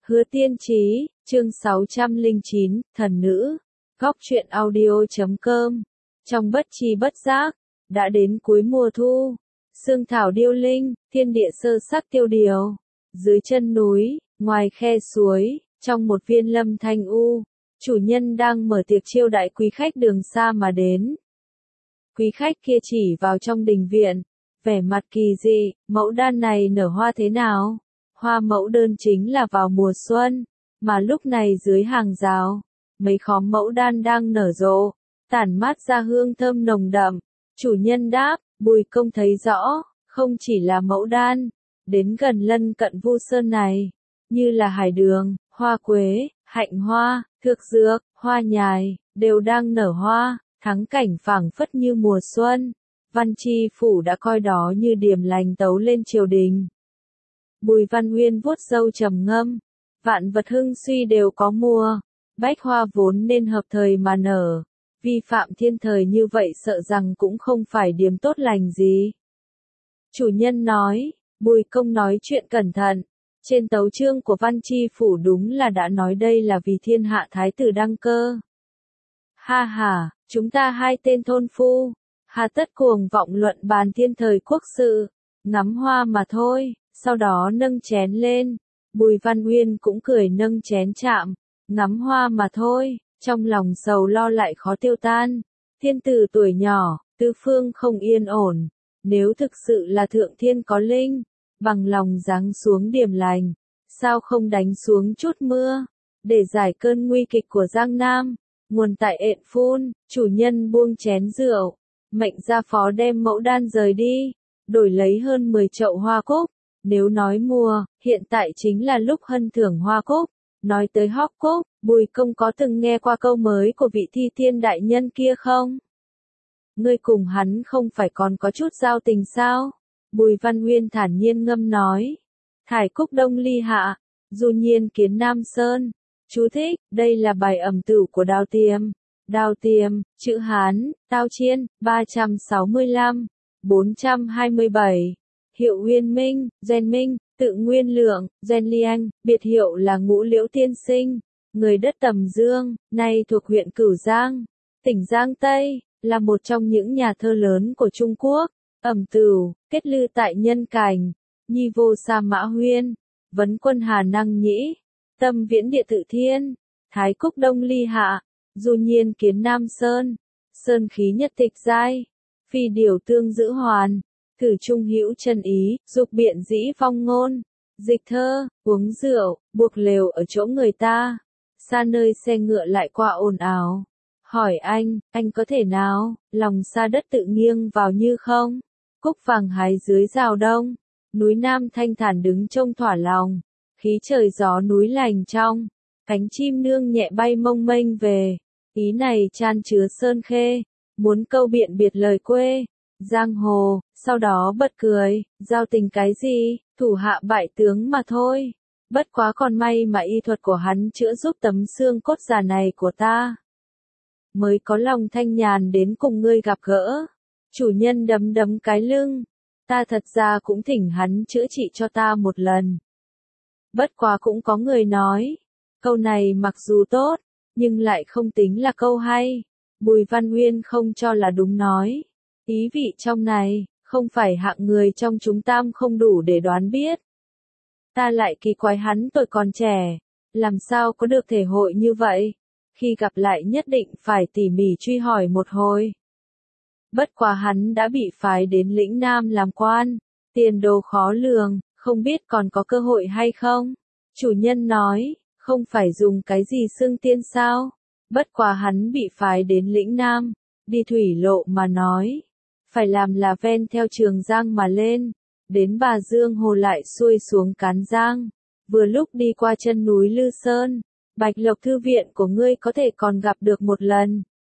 Hứa Tiên Chí, chương 609, Thần Nữ, Góc truyện audio.com. Trong bất tri bất giác, đã đến cuối mùa thu, sương thảo điêu linh, thiên địa sơ sắc tiêu điều. Dưới chân núi, ngoài khe suối, trong một viên lâm thanh u, chủ nhân đang mở tiệc chiêu đãi quý khách đường xa mà đến. Quý khách kia chỉ vào trong đình viện, vẻ mặt kỳ dị, mẫu đan này nở hoa thế nào? Hoa mẫu đơn chính là vào mùa xuân, mà lúc này dưới hàng rào, mấy khóm mẫu đan đang nở rộ, tản mát ra hương thơm nồng đậm. Chủ nhân đáp, Bùi Công thấy rõ, không chỉ là mẫu đan, đến gần lân cận Vu Sơn này, như là hải đường, hoa quế, hạnh hoa, thược dược, hoa nhài, đều đang nở hoa, thắng cảnh phảng phất như mùa xuân. Văn Chi Phủ đã coi đó như điềm lành tấu lên triều đình. Bùi Văn Uyên vuốt râu trầm ngâm, vạn vật hưng suy đều có mùa, bách hoa vốn nên hợp thời mà nở, vi phạm thiên thời như vậy sợ rằng cũng không phải điểm tốt lành gì. Chủ nhân nói, Bùi Công nói chuyện cẩn thận, trên tấu chương của Văn Chi Phủ đúng là đã nói đây là vì thiên hạ thái tử đăng cơ. Ha ha, chúng ta hai tên thôn phu, hà tất cuồng vọng luận bàn thiên thời quốc sự, ngắm hoa mà thôi. Sau đó nâng chén lên, Bùi Văn Uyên cũng cười nâng chén chạm, ngắm hoa mà thôi, trong lòng sầu lo lại khó tiêu tan. Thiên tử tuổi nhỏ, tứ phương không yên ổn, nếu thực sự là thượng thiên có linh, bằng lòng giáng xuống điểm lành, sao không đánh xuống chút mưa, để giải cơn nguy kịch của Giang Nam. Nguồn tại Ện Phun, chủ nhân buông chén rượu, mệnh gia phó đem mẫu đan rời đi, đổi lấy hơn 10 chậu hoa cúc. Nếu nói mùa, hiện tại chính là lúc hân thưởng hoa cúc. Nói tới hóc cúc, Bùi Công có từng nghe qua câu mới của vị thi thiên đại nhân kia không? Ngươi cùng hắn không phải còn có chút giao tình sao? Bùi Văn Uyên thản nhiên ngâm nói. Thải cúc đông ly hạ, du nhiên kiến Nam Sơn. Chú thích, đây là bài ẩm tửu của Đào Tiềm. Đào Tiềm, chữ Hán, Tao Chiên, 365, 427. Hiệu Uyên Minh, Gen Minh, tự Nguyên Lượng, Gen Lianh, biệt hiệu là Ngũ Liễu Tiên Sinh, người đất Tầm Dương, nay thuộc huyện Cửu Giang, tỉnh Giang Tây, là một trong những nhà thơ lớn của Trung Quốc. Ẩm tửu, kết lư tại nhân cảnh, nhi vô sa mã huyên, vấn quân Hà Năng Nhĩ, tâm viễn địa tự thiên, thái cúc đông ly hạ, du nhiên kiến Nam Sơn, sơn khí nhất tịch giai, phi điều tương giữ hoàn. Thử trung hữu chân ý, dục biện dĩ phong ngôn, dịch thơ, uống rượu, buộc lều ở chỗ người ta, xa nơi xe ngựa lại qua ồn ào. Hỏi anh có thể nào, lòng xa đất tự nghiêng vào như không? Cúc vàng hái dưới rào đông, núi Nam thanh thản đứng trông thỏa lòng, khí trời gió núi lành trong, cánh chim nương nhẹ bay mông mênh về, ý này chan chứa sơn khê, muốn câu biện biệt lời quê. Giang hồ, sau đó bật cười, giao tình cái gì, thủ hạ bại tướng mà thôi. Bất quá còn may mà y thuật của hắn chữa giúp tấm xương cốt già này của ta. Mới có lòng thanh nhàn đến cùng ngươi gặp gỡ. Chủ nhân đấm đấm cái lưng. Ta thật ra cũng thỉnh hắn chữa trị cho ta một lần. Bất quá cũng có người nói. Câu này mặc dù tốt, nhưng lại không tính là câu hay. Bùi Văn Uyên không cho là đúng nói. Ý vị trong này, không phải hạng người trong chúng tam không đủ để đoán biết. Ta lại kỳ quái hắn tuổi còn trẻ, làm sao có được thể hội như vậy, khi gặp lại nhất định phải tỉ mỉ truy hỏi một hồi. Bất quá hắn đã bị phái đến lĩnh Nam làm quan, tiền đồ khó lường, không biết còn có cơ hội hay không. Chủ nhân nói, không phải dùng cái gì xưng tiên sao, bất quá hắn bị phái đến lĩnh Nam, đi thủy lộ mà nói. Phải làm là ven theo Trường Giang mà lên, đến Bà Dương Hồ lại xuôi xuống Cán Giang, vừa lúc đi qua chân núi Lư Sơn, Bạch Lộc thư viện của ngươi có thể còn gặp được một lần.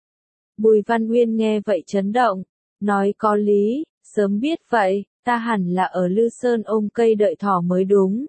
Bùi Văn Uyên nghe vậy chấn động, nói có lý, sớm biết vậy, ta hẳn là ở Lư Sơn ôm cây đợi thỏ mới đúng.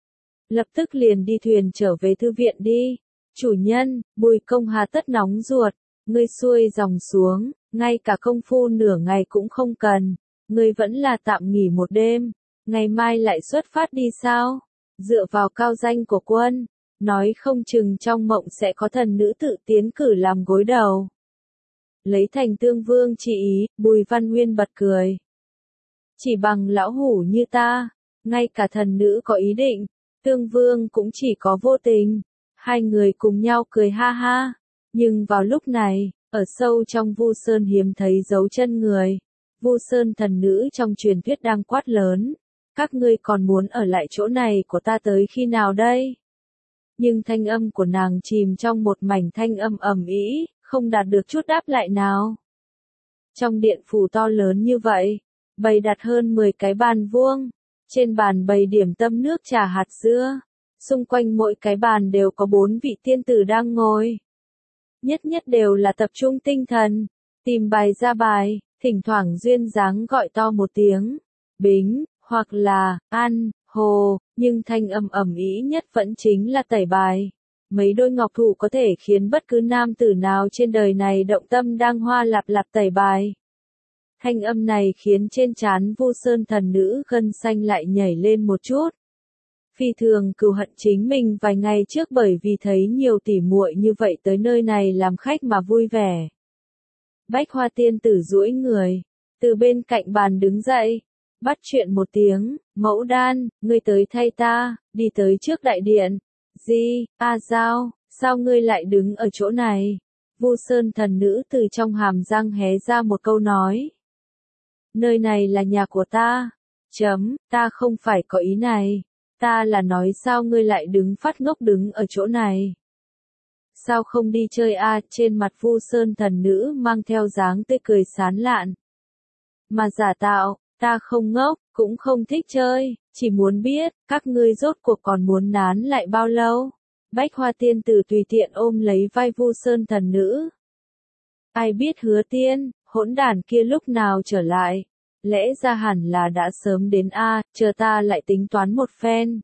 Lập tức liền đi thuyền trở về thư viện đi. Chủ nhân, Bùi Công hà tất nóng ruột, ngươi xuôi dòng xuống. Ngay cả công phu nửa ngày cũng không cần, ngươi vẫn là tạm nghỉ một đêm, ngày mai lại xuất phát đi sao? Dựa vào cao danh của quân, nói không chừng trong mộng sẽ có thần nữ tự tiến cử làm gối đầu. Lấy thành tương vương chỉ ý, Bùi Văn Huyên bật cười. Chỉ bằng lão hủ như ta, ngay cả thần nữ có ý định, tương vương cũng chỉ có vô tình. Hai người cùng nhau cười ha ha. Nhưng vào lúc này, ở sâu trong Vu Sơn hiếm thấy dấu chân người. Vu Sơn thần nữ trong truyền thuyết đang quát lớn. Các ngươi còn muốn ở lại chỗ này của ta tới khi nào đây? Nhưng thanh âm của nàng chìm trong một mảnh thanh âm ầm ĩ, không đạt được chút đáp lại nào. Trong điện phủ to lớn như vậy, bày đặt hơn 10 cái bàn vuông, trên bàn bày điểm tâm nước trà hạt dưa, xung quanh mỗi cái bàn đều có 4 vị tiên tử đang ngồi. Nhất nhất đều là tập trung tinh thần, tìm bài ra bài, thỉnh thoảng duyên dáng gọi to một tiếng, bính, hoặc là, ăn, hồ, nhưng thanh âm ầm ĩ nhất vẫn chính là tẩy bài. Mấy đôi ngọc thủ có thể khiến bất cứ nam tử nào trên đời này động tâm đang hoa lạp lạp tẩy bài. Thanh âm này khiến trên trán Vu Sơn thần nữ gân xanh lại nhảy lên một chút. Phi thường cừu hận chính mình vài ngày trước bởi vì thấy nhiều tỉ muội như vậy tới nơi này làm khách mà vui vẻ. Bách Hoa tiên tử duỗi người, từ bên cạnh bàn đứng dậy, bắt chuyện một tiếng, Mẫu Đan, ngươi tới thay ta, đi tới trước đại điện. Gì, Giao, sao ngươi lại đứng ở chỗ này? Vu Sơn thần nữ từ trong hàm răng hé ra một câu nói. Nơi này là nhà của ta. Ta không phải có ý này. Ta là nói sao ngươi lại đứng phát ngốc đứng ở chỗ này. Sao không đi chơi trên mặt Vu Sơn thần nữ mang theo dáng tươi cười sán lạn. Mà giả tạo, ta không ngốc, cũng không thích chơi, chỉ muốn biết, các ngươi rốt cuộc còn muốn nán lại bao lâu. Bách Hoa tiên tử tùy tiện ôm lấy vai Vu Sơn thần nữ. Ai biết Hứa Tiên, hỗn đản kia lúc nào trở lại. Lẽ ra hẳn là đã sớm đến chờ ta lại tính toán một phen.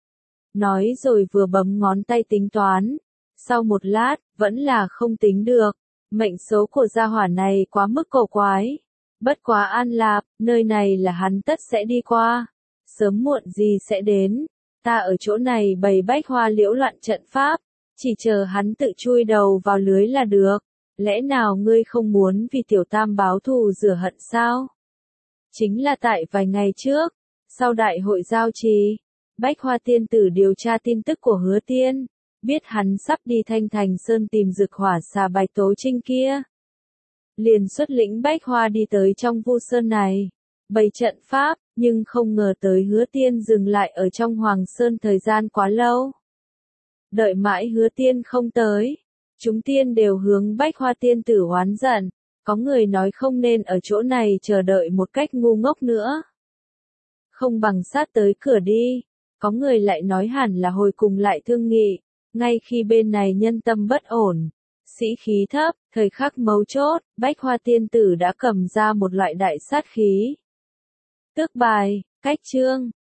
Nói rồi vừa bấm ngón tay tính toán. Sau một lát, vẫn là không tính được. Mệnh số của gia hỏa này quá mức cổ quái. Bất quá an lạp, nơi này là hắn tất sẽ đi qua. Sớm muộn gì sẽ đến. Ta ở chỗ này bày bách hoa liễu loạn trận pháp. Chỉ chờ hắn tự chui đầu vào lưới là được. Lẽ nào ngươi không muốn vì tiểu tam báo thù rửa hận sao? Chính là tại vài ngày trước, sau đại hội giao trì, Bách Hoa tiên tử điều tra tin tức của Hứa Tiên, biết hắn sắp đi Thanh Thành Sơn tìm Dực Hỏa Xà Bạch Tố Trinh kia. Liền xuất lĩnh Bách Hoa đi tới trong Vu Sơn này, bày trận pháp, nhưng không ngờ tới Hứa Tiên dừng lại ở trong Hoàng Sơn thời gian quá lâu. Đợi mãi Hứa Tiên không tới, chúng tiên đều hướng Bách Hoa tiên tử oán giận. Có người nói không nên ở chỗ này chờ đợi một cách ngu ngốc nữa. Không bằng sát tới cửa đi. Có người lại nói hẳn là hồi cùng lại thương nghị. Ngay khi bên này nhân tâm bất ổn, sĩ khí thấp, thời khắc mấu chốt, Bách Hoa tiên tử đã cầm ra một loại đại sát khí. Tước bài, cách chương.